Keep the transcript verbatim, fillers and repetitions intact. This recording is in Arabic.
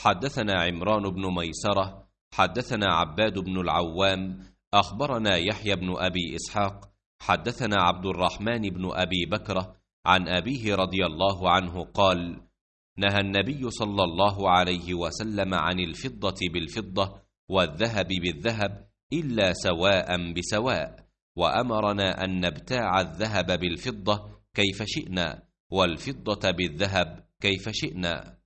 حدثنا عمران بن ميسرة حدثنا عباد بن العوام أخبرنا يحيى بن أبي إسحاق حدثنا عبد الرحمن بن أبي بكرة عن أبيه رضي الله عنه قال: نهى النبي صلى الله عليه وسلم عن الفضة بالفضة والذهب بالذهب إلا سواء بسواء، وأمرنا أن نبتاع الذهب بالفضة كيف شئنا والفضة بالذهب كيف شئنا.